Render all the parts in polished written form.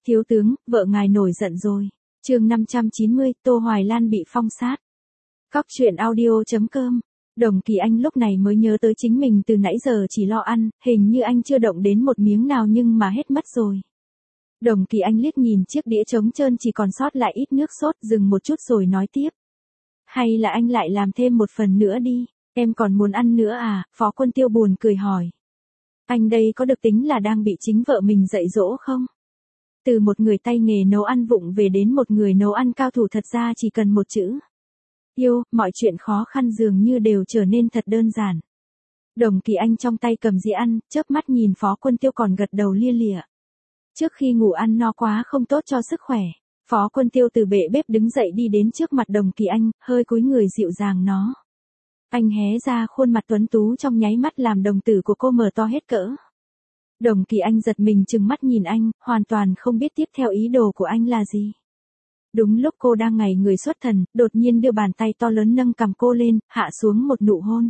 Thiếu tướng, vợ ngài nổi giận rồi. Chương 590, Tô Hoài Lan bị phong sát. Cóc truyện audio.com. Đồng Kỳ Anh lúc này mới nhớ tới chính mình từ nãy giờ chỉ lo ăn, hình như anh chưa động đến một miếng nào nhưng mà hết mất rồi. Đồng Kỳ Anh liếc nhìn chiếc đĩa trống trơn chỉ còn sót lại ít nước sốt, dừng một chút rồi nói tiếp. Hay là anh lại làm thêm một phần nữa đi, em còn muốn ăn nữa à? Phó Quân Tiêu buồn cười hỏi. Anh đây có được tính là đang bị chính vợ mình dạy dỗ không? Từ một người tay nghề nấu ăn vụng về đến một người nấu ăn cao thủ thật ra chỉ cần một chữ. Yêu, mọi chuyện khó khăn dường như đều trở nên thật đơn giản. Đồng Kỳ Anh trong tay cầm dĩa ăn, chớp mắt nhìn Phó Quân Tiêu còn gật đầu lia lịa. Trước khi ngủ ăn no quá không tốt cho sức khỏe. Phó Quân Tiêu từ bệ bếp đứng dậy đi đến trước mặt Đồng Kỳ Anh, hơi cúi người dịu dàng nó. Anh hé ra khuôn mặt tuấn tú trong nháy mắt làm đồng tử của cô mở to hết cỡ. Đồng Kỳ Anh giật mình trừng mắt nhìn anh, hoàn toàn không biết tiếp theo ý đồ của anh là gì. Đúng lúc cô đang ngảy người xuất thần, đột nhiên đưa bàn tay to lớn nâng cằm cô lên, hạ xuống một nụ hôn.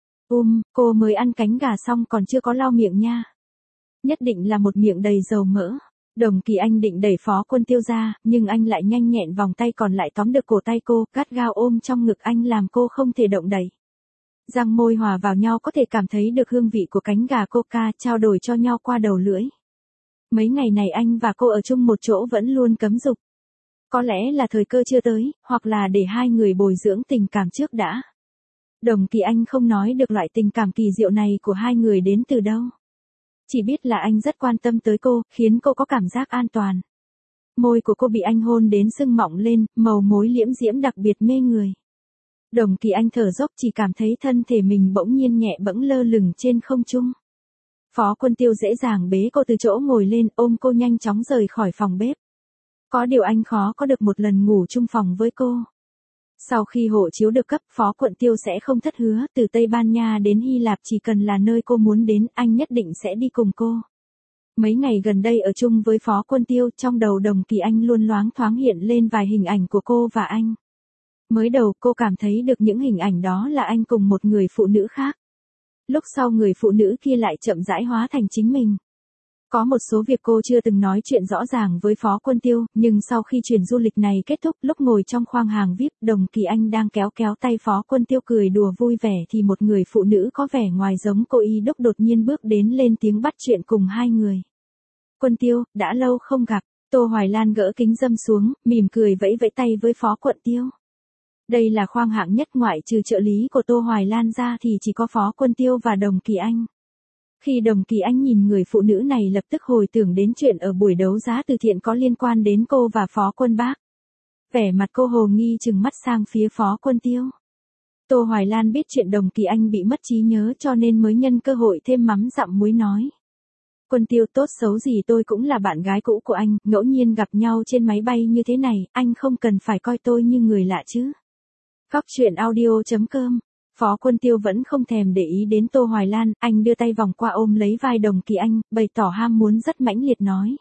Cô mới ăn cánh gà xong còn chưa có lau miệng nha. Nhất định là một miệng đầy dầu mỡ. Đồng Kỳ Anh định đẩy Phó Quân Tiêu ra, nhưng anh lại nhanh nhẹn vòng tay còn lại tóm được cổ tay cô, gắt gao ôm trong ngực anh làm cô không thể động đậy. Răng môi hòa vào nhau có thể cảm thấy được hương vị của cánh gà coca trao đổi cho nhau qua đầu lưỡi. Mấy ngày này anh và cô ở chung một chỗ vẫn luôn cấm dục. Có lẽ là thời cơ chưa tới, hoặc là để hai người bồi dưỡng tình cảm trước đã. Đồng Kỳ Anh không nói được loại tình cảm kỳ diệu này của hai người đến từ đâu. Chỉ biết là anh rất quan tâm tới cô, khiến cô có cảm giác an toàn. Môi của cô bị anh hôn đến sưng mọng lên, màu mối liễm diễm đặc biệt mê người. Đồng Kỳ Anh thở dốc chỉ cảm thấy thân thể mình bỗng nhiên nhẹ bẫng lơ lửng trên không trung. Phó Quân Tiêu dễ dàng bế cô từ chỗ ngồi lên, ôm cô nhanh chóng rời khỏi phòng bếp. Có điều anh khó có được một lần ngủ chung phòng với cô. Sau khi hộ chiếu được cấp, Phó Quân Tiêu sẽ không thất hứa, từ Tây Ban Nha đến Hy Lạp chỉ cần là nơi cô muốn đến, anh nhất định sẽ đi cùng cô. Mấy ngày gần đây ở chung với Phó Quân Tiêu, trong đầu Đồng Kỳ Anh luôn loáng thoáng hiện lên vài hình ảnh của cô và anh. Mới đầu cô cảm thấy được những hình ảnh đó là anh cùng một người phụ nữ khác. Lúc sau người phụ nữ kia lại chậm rãi hóa thành chính mình. Có một số việc cô chưa từng nói chuyện rõ ràng với Phó Quân Tiêu, nhưng sau khi chuyến du lịch này kết thúc, lúc ngồi trong khoang hàng VIP, Đồng Kỳ Anh đang kéo tay Phó Quân Tiêu cười đùa vui vẻ thì một người phụ nữ có vẻ ngoài giống cô y đúc đột nhiên bước đến lên tiếng bắt chuyện cùng hai người. Quân Tiêu, đã lâu không gặp. Tô Hoài Lan gỡ kính râm xuống, mỉm cười vẫy vẫy tay với Phó Quân Tiêu. Đây là khoang hạng nhất, ngoại trừ trợ lý của Tô Hoài Lan ra thì chỉ có Phó Quân Tiêu và Đồng Kỳ Anh. Khi Đồng Kỳ Anh nhìn người phụ nữ này lập tức hồi tưởng đến chuyện ở buổi đấu giá từ thiện có liên quan đến cô và Phó Quân Bác. Vẻ mặt cô hồ nghi trừng mắt sang phía Phó Quân Tiêu. Tô Hoài Lan biết chuyện Đồng Kỳ Anh bị mất trí nhớ cho nên mới nhân cơ hội thêm mắm dặm muối nói. Quân Tiêu, tốt xấu gì tôi cũng là bạn gái cũ của anh, ngẫu nhiên gặp nhau trên máy bay như thế này, anh không cần phải coi tôi như người lạ chứ. Cóc truyện audio.com. Phó Quân Tiêu vẫn không thèm để ý đến Tô Hoài Lan, anh đưa tay vòng qua ôm lấy vai Đồng Kỳ Anh, bày tỏ ham muốn rất mãnh liệt nói.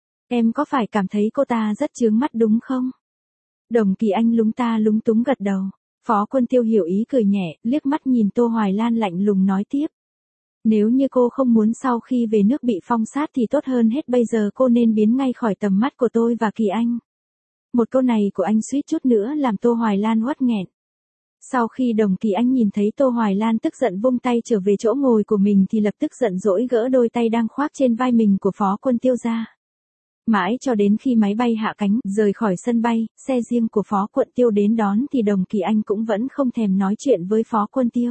Em có phải cảm thấy cô ta rất chướng mắt đúng không? Đồng Kỳ Anh lúng túng gật đầu. Phó Quân Tiêu hiểu ý cười nhẹ, liếc mắt nhìn Tô Hoài Lan lạnh lùng nói tiếp. Nếu như cô không muốn sau khi về nước bị phong sát thì tốt hơn hết bây giờ cô nên biến ngay khỏi tầm mắt của tôi và Kỳ Anh. Một câu này của anh suýt chút nữa làm Tô Hoài Lan uất nghẹn. Sau khi Đồng Kỳ Anh nhìn thấy Tô Hoài Lan tức giận vung tay trở về chỗ ngồi của mình thì lập tức giận dỗi gỡ đôi tay đang khoác trên vai mình của Phó Quân Tiêu ra. Mãi cho đến khi máy bay hạ cánh, rời khỏi sân bay, xe riêng của Phó Quân Tiêu đến đón thì Đồng Kỳ Anh cũng vẫn không thèm nói chuyện với Phó Quân Tiêu.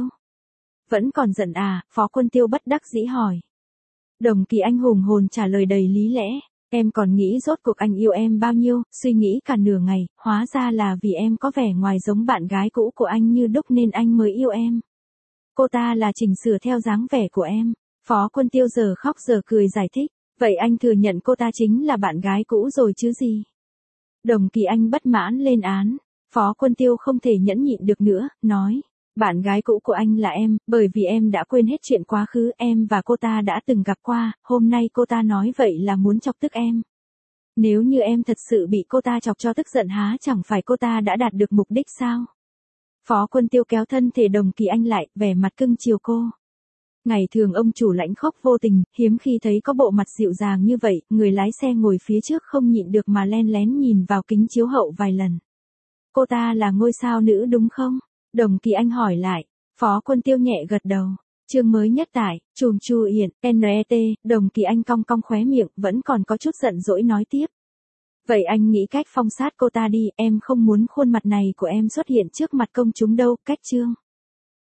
Vẫn còn giận à? Phó Quân Tiêu bất đắc dĩ hỏi. Đồng Kỳ Anh hùng hồn trả lời đầy lý lẽ. Em còn nghĩ rốt cuộc anh yêu em bao nhiêu, suy nghĩ cả nửa ngày, hóa ra là vì em có vẻ ngoài giống bạn gái cũ của anh như đúc nên anh mới yêu em. Cô ta là chỉnh sửa theo dáng vẻ của em. Phó Quân Tiêu giờ khóc giờ cười giải thích. Vậy anh thừa nhận cô ta chính là bạn gái cũ rồi chứ gì? Đồng Kỳ Anh bất mãn lên án. Phó Quân Tiêu không thể nhẫn nhịn được nữa, nói. Bạn gái cũ của anh là em, bởi vì em đã quên hết chuyện quá khứ, em và cô ta đã từng gặp qua, hôm nay cô ta nói vậy là muốn chọc tức em. Nếu như em thật sự bị cô ta chọc cho tức giận há chẳng phải cô ta đã đạt được mục đích sao? Phó Quân Tiêu kéo thân thể Đồng Kỳ Anh lại, vẻ mặt cưng chiều cô. Ngày thường ông chủ lãnh khốc vô tình, hiếm khi thấy có bộ mặt dịu dàng như vậy, người lái xe ngồi phía trước không nhịn được mà len lén nhìn vào kính chiếu hậu vài lần. Cô ta là ngôi sao nữ đúng không? Đồng Kỳ Anh hỏi lại. Phó Quân Tiêu nhẹ gật đầu. Chương mới nhất tại, chùm Chu Yển, NET, Đồng Kỳ Anh cong cong khóe miệng, vẫn còn có chút giận dỗi nói tiếp. Vậy anh nghĩ cách phong sát cô ta đi, em không muốn khuôn mặt này của em xuất hiện trước mặt công chúng đâu, cách chương.